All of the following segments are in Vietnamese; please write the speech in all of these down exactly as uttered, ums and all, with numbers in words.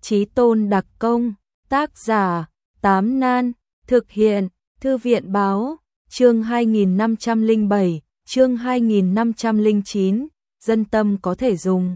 Chí tôn đặc công, tác giả, Tám Nan, thực hiện, Thư viện báo, chương hai nghìn năm trăm lẻ bảy, chương hai nghìn năm trăm lẻ chín, dân tâm có thể dùng.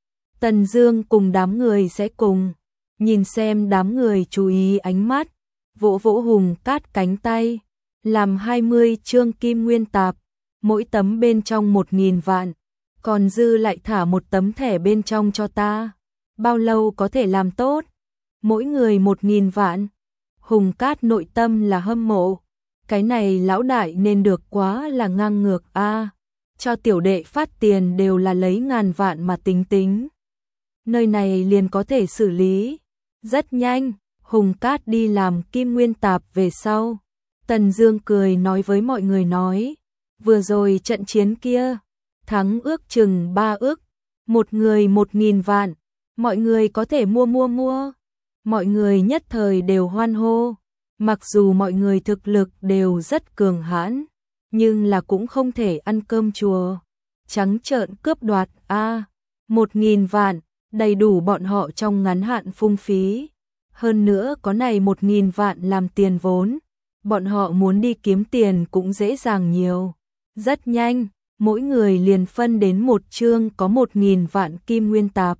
Tần Dương cùng đám người sẽ cùng, nhìn xem đám người chú ý ánh mắt, vỗ vỗ Hùng Cát cánh tay, làm hai mươi chương kim nguyên tạp, mỗi tấm bên trong một nghìn vạn, còn dư lại thả một tấm thẻ bên trong cho ta. Bao lâu có thể làm tốt? Mỗi người một nghìn vạn. Hùng Cát nội tâm là hâm mộ. Cái này lão đại nên được quá là ngang ngược a. À, cho tiểu đệ phát tiền đều là lấy ngàn vạn mà tính tính. Nơi này liền có thể xử lý. Rất nhanh, Hùng Cát đi làm kim nguyên tạp về sau. Tần Dương cười nói với mọi người nói, vừa rồi trận chiến kia, thắng ước chừng ba ước, một người một nghìn vạn. Mọi người có thể mua mua mua. Mọi người nhất thời đều hoan hô. Mặc dù mọi người thực lực đều rất cường hãn, nhưng là cũng không thể ăn cơm chùa. Trắng trợn cướp đoạt a, à, một nghìn vạn, đầy đủ bọn họ trong ngắn hạn phung phí. Hơn nữa có này một nghìn vạn làm tiền vốn, bọn họ muốn đi kiếm tiền cũng dễ dàng nhiều. Rất nhanh, mỗi người liền phân đến một chương có một nghìn vạn kim nguyên tạp.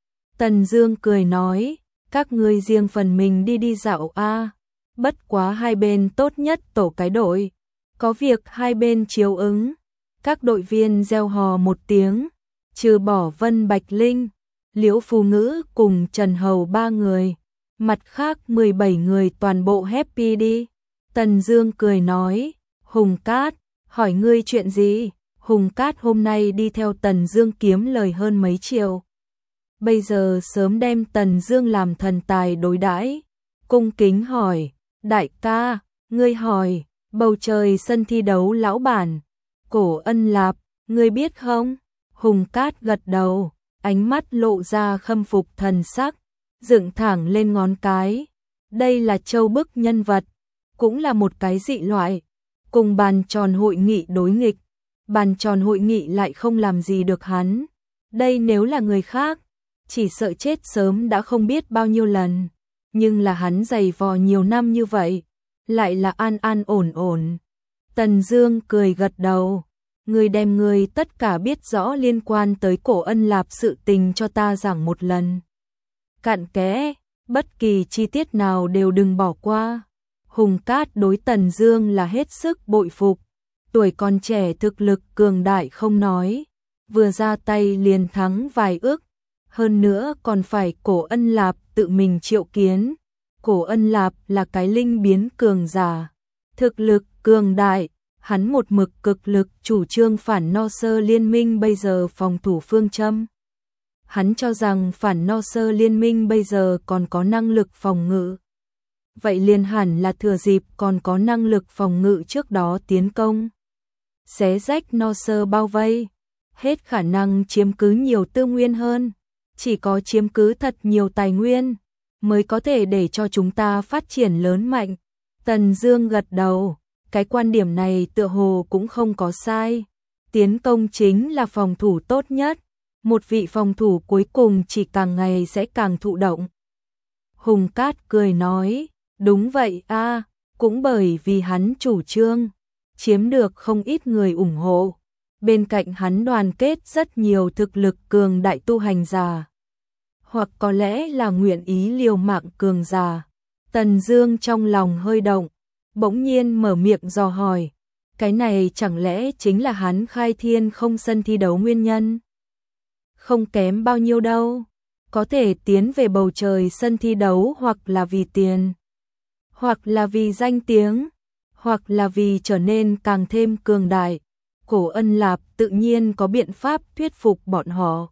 Tần Dương cười nói, các ngươi riêng phần mình đi đi dạo a. À. Bất quá hai bên tốt nhất tổ cái đội, có việc hai bên chiếu ứng. Các đội viên reo hò một tiếng, trừ bỏ Vân Bạch Linh, Liễu Phù Ngữ cùng Trần Hầu ba người, mặt khác mười bảy người toàn bộ happy đi. Tần Dương cười nói, Hùng Cát, hỏi ngươi chuyện gì? Hùng Cát hôm nay đi theo Tần Dương kiếm lời hơn mấy triệu. Bây giờ sớm đem Tần Dương làm thần tài đối đãi, cung kính hỏi, đại ca, ngươi hỏi, bầu trời sân thi đấu lão bản, Cổ Ân Lạp, ngươi biết không? Hùng Cát gật đầu, ánh mắt lộ ra khâm phục thần sắc, dựng thẳng lên ngón cái. Đây là châu bức nhân vật, cũng là một cái dị loại, cùng bàn tròn hội nghị đối nghịch, bàn tròn hội nghị lại không làm gì được hắn. Đây nếu là người khác, chỉ sợ chết sớm đã không biết bao nhiêu lần, nhưng là hắn dày vò nhiều năm như vậy, lại là an an ổn ổn. Tần Dương cười gật đầu, ngươi đem ngươi tất cả biết rõ liên quan tới Cổ Ân Lạp sự tình cho ta giảng một lần. Cặn kẽ, bất kỳ chi tiết nào đều đừng bỏ qua. Hùng Cát đối Tần Dương là hết sức bội phục, tuổi còn trẻ thực lực cường đại không nói, vừa ra tay liền thắng vài ước. Hơn nữa còn phải Cổ Ân Lạp tự mình triệu kiến. Cổ Ân Lạp là cái linh biến cường giả, thực lực cường đại, hắn một mực cực lực chủ trương phản no sơ liên minh bây giờ phòng thủ phương châm. Hắn cho rằng phản no sơ liên minh bây giờ còn có năng lực phòng ngự. Vậy liền hẳn là thừa dịp còn có năng lực phòng ngự trước đó tiến công. Xé rách no sơ bao vây, hết khả năng chiếm cứ nhiều tư nguyên hơn. Chỉ có chiếm cứ thật nhiều tài nguyên, mới có thể để cho chúng ta phát triển lớn mạnh. Tần Dương gật đầu, cái quan điểm này tựa hồ cũng không có sai. Tiến công chính là phòng thủ tốt nhất, một vị phòng thủ cuối cùng chỉ càng ngày sẽ càng thụ động. Hùng Cát cười nói, đúng vậy a, à, cũng bởi vì hắn chủ trương, chiếm được không ít người ủng hộ. Bên cạnh hắn đoàn kết rất nhiều thực lực cường đại tu hành giả, hoặc có lẽ là nguyện ý liều mạng cường giả. Tần Dương trong lòng hơi động, bỗng nhiên mở miệng dò hỏi, cái này chẳng lẽ chính là hắn khai thiên không sân thi đấu nguyên nhân? Không kém bao nhiêu đâu, có thể tiến về bầu trời sân thi đấu hoặc là vì tiền, hoặc là vì danh tiếng, hoặc là vì trở nên càng thêm cường đại. Cổ Ân Lạp tự nhiên có biện pháp thuyết phục bọn họ.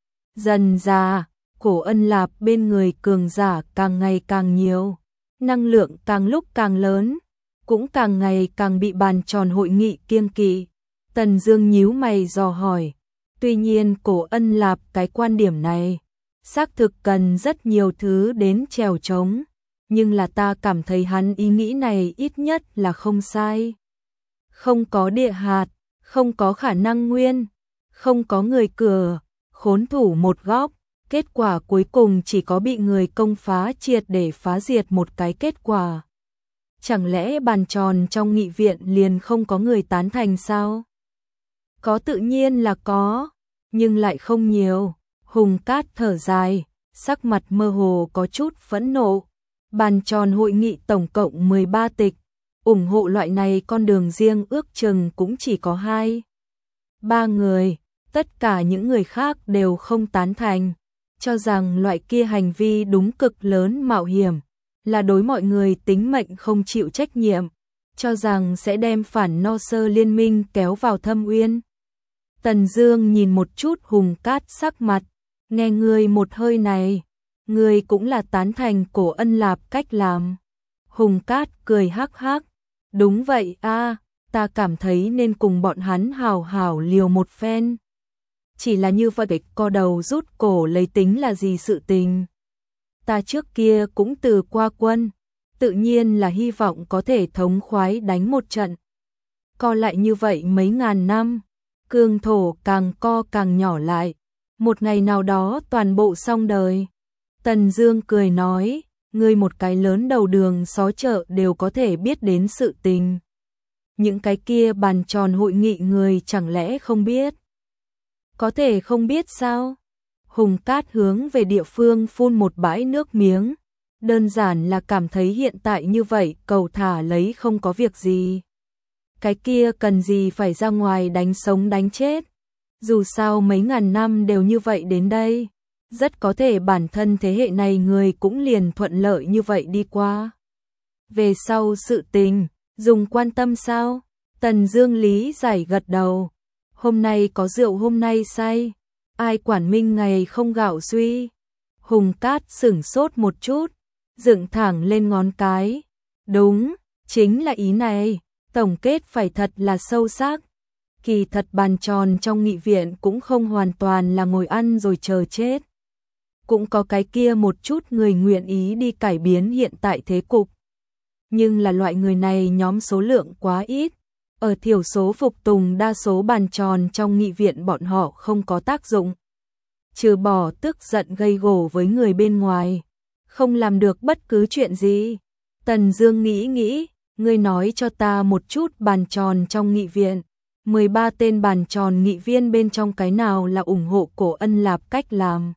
Dần dà, Cổ Ân Lạp bên người cường giả càng ngày càng nhiều, năng lượng càng lúc càng lớn, cũng càng ngày càng bị bàn tròn hội nghị kiêng kỵ. Tần Dương nhíu mày dò hỏi, tuy nhiên Cổ Ân Lạp cái quan điểm này, xác thực cần rất nhiều thứ đến chèo chống, nhưng là ta cảm thấy hắn ý nghĩ này ít nhất là không sai. Không có địa hạt, không có khả năng nguyên, không có người cửa, khốn thủ một góc, Kết quả cuối cùng chỉ có bị người công phá triệt để phá diệt một cái kết quả. Chẳng lẽ bàn tròn trong nghị viện liền không có người tán thành sao? Có, tự nhiên là có, nhưng lại không nhiều. Hùng Cát thở dài, sắc mặt mơ hồ có chút phẫn nộ. Bàn tròn hội nghị tổng cộng mười ba tịch, ủng hộ loại này con đường riêng ước chừng cũng chỉ có hai, ba người, tất cả những người khác đều không tán thành, cho rằng loại kia hành vi đúng cực lớn mạo hiểm, là đối mọi người tính mệnh không chịu trách nhiệm, cho rằng sẽ đem phản no sơ liên minh kéo vào thâm uyên. Tần Dương nhìn một chút Hùng Cát sắc mặt, nghe ngươi một hơi này, ngươi cũng là tán thành Cổ Ân Lạp cách làm. Hùng Cát cười hắc hắc, đúng vậy a, ta cảm thấy nên cùng bọn hắn hào hào liều một phen. Chỉ là như vậy co đầu rút cổ lấy tính là gì sự tình. Ta trước kia cũng từ qua quân, tự nhiên là hy vọng có thể thống khoái đánh một trận. Co lại như vậy mấy ngàn năm, cương thổ càng co càng nhỏ lại, một ngày nào đó toàn bộ xong đời. Tần Dương cười nói, ngươi một cái lớn đầu đường xó chợ đều có thể biết đến sự tình. Những cái kia bàn tròn hội nghị người chẳng lẽ không biết? Có thể không biết sao? Hùng Cát hướng về địa phương phun một bãi nước miếng, đơn giản là cảm thấy hiện tại như vậy cầu thả lấy không có việc gì. Cái kia cần gì phải ra ngoài đánh sống đánh chết, dù sao mấy ngàn năm đều như vậy đến đây, rất có thể bản thân thế hệ này người cũng liền thuận lợi như vậy đi qua. Về sau sự tình, dùng quan tâm sao? Tần Dương lý giải gật đầu, hôm nay có rượu hôm nay say, ai quản minh ngày không gạo suy. Hùng Cát sửng sốt một chút, dựng thẳng lên ngón cái, đúng, chính là ý này, tổng kết phải thật là sâu sắc. Kỳ thật bàn tròn trong nghị viện cũng không hoàn toàn là ngồi ăn rồi chờ chết. Cũng có cái kia một chút người nguyện ý đi cải biến hiện tại thế cục. Nhưng là loại người này nhóm số lượng quá ít, ở thiểu số phục tùng đa số bàn tròn trong nghị viện bọn họ không có tác dụng. Trừ bỏ tức giận gây gổ với người bên ngoài, không làm được bất cứ chuyện gì. Tần Dương nghĩ nghĩ, ngươi nói cho ta một chút bàn tròn trong nghị viện, mười ba tên bàn tròn nghị viên bên trong cái nào là ủng hộ Cổ Ân Lạp cách làm.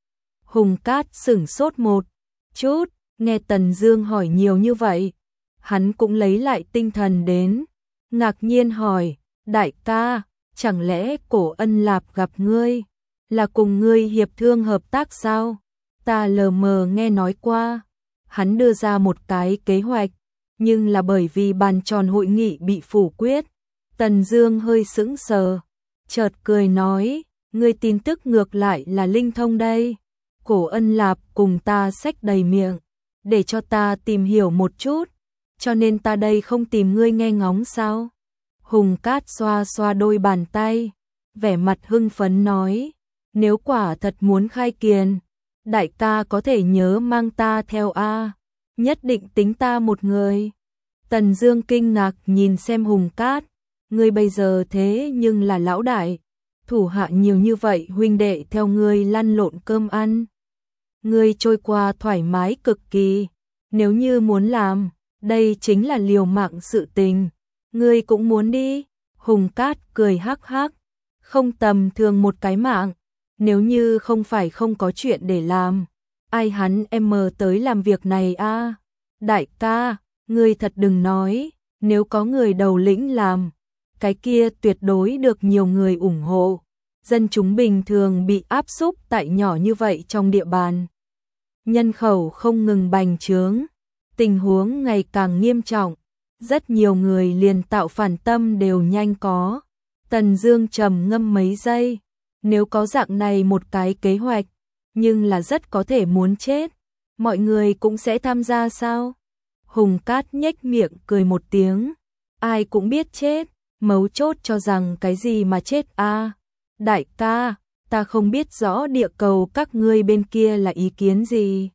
Hùng Cát sửng sốt một chút, nghe Tần Dương hỏi nhiều như vậy, hắn cũng lấy lại tinh thần đến, ngạc nhiên hỏi, đại ca, chẳng lẽ Cổ Ân Lạp gặp ngươi, là cùng ngươi hiệp thương hợp tác sao? Ta lờ mờ nghe nói qua, hắn đưa ra một cái kế hoạch, nhưng là bởi vì bàn tròn hội nghị bị phủ quyết. Tần Dương hơi sững sờ, chợt cười nói, ngươi tin tức ngược lại là linh thông đây. Cổ Ân Lạp cùng ta xách đầy miệng, để cho ta tìm hiểu một chút, cho nên ta đây không tìm ngươi nghe ngóng sao? Hùng Cát xoa xoa đôi bàn tay, vẻ mặt hưng phấn nói, nếu quả thật muốn khai kiền, đại ca có thể nhớ mang ta theo a, nhất định tính ta một người. Tần Dương kinh ngạc nhìn xem Hùng Cát, ngươi bây giờ thế nhưng là lão đại, thủ hạ nhiều như vậy huynh đệ theo ngươi lăn lộn cơm ăn. Ngươi trôi qua thoải mái cực kỳ, nếu như muốn làm, đây chính là liều mạng sự tình, ngươi cũng muốn đi. Hùng Cát cười hắc hắc, không tầm thường một cái mạng, nếu như không phải không có chuyện để làm, ai hắn em mờ tới làm việc này a? Đại ca, ngươi thật đừng nói, nếu có người đầu lĩnh làm, cái kia tuyệt đối được nhiều người ủng hộ. Dân chúng bình thường bị áp xúc tại nhỏ như vậy trong địa bàn, nhân khẩu không ngừng bành trướng, tình huống ngày càng nghiêm trọng, rất nhiều người liền tạo phản tâm đều nhanh có. Tần Dương trầm ngâm mấy giây, nếu có dạng này một cái kế hoạch, nhưng là rất có thể muốn chết, mọi người cũng sẽ tham gia sao? Hùng Cát nhếch miệng cười một tiếng, ai cũng biết chết, mấu chốt cho rằng cái gì mà chết a? À? Đại ca, ta không biết rõ địa cầu các ngươi bên kia là ý kiến gì.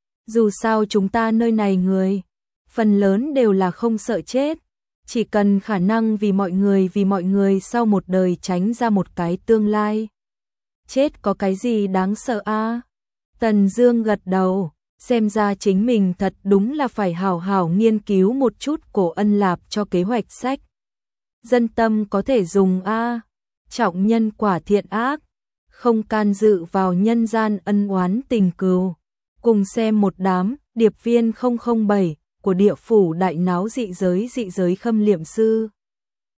Dù sao chúng ta nơi này người, phần lớn đều là không sợ chết, chỉ cần khả năng vì mọi người vì mọi người sau một đời tránh ra một cái tương lai. chết có cái gì đáng sợ a? Tần Dương gật đầu, xem ra chính mình thật đúng là phải hảo hảo nghiên cứu một chút Cổ Ân Lạp cho kế hoạch sách. Dân tâm có thể dùng a, trọng nhân quả thiện ác, không can dự vào nhân gian ân oán tình cừu. Cùng xem một đám điệp viên không không bảy của địa phủ đại náo dị giới dị giới khâm liệm sư.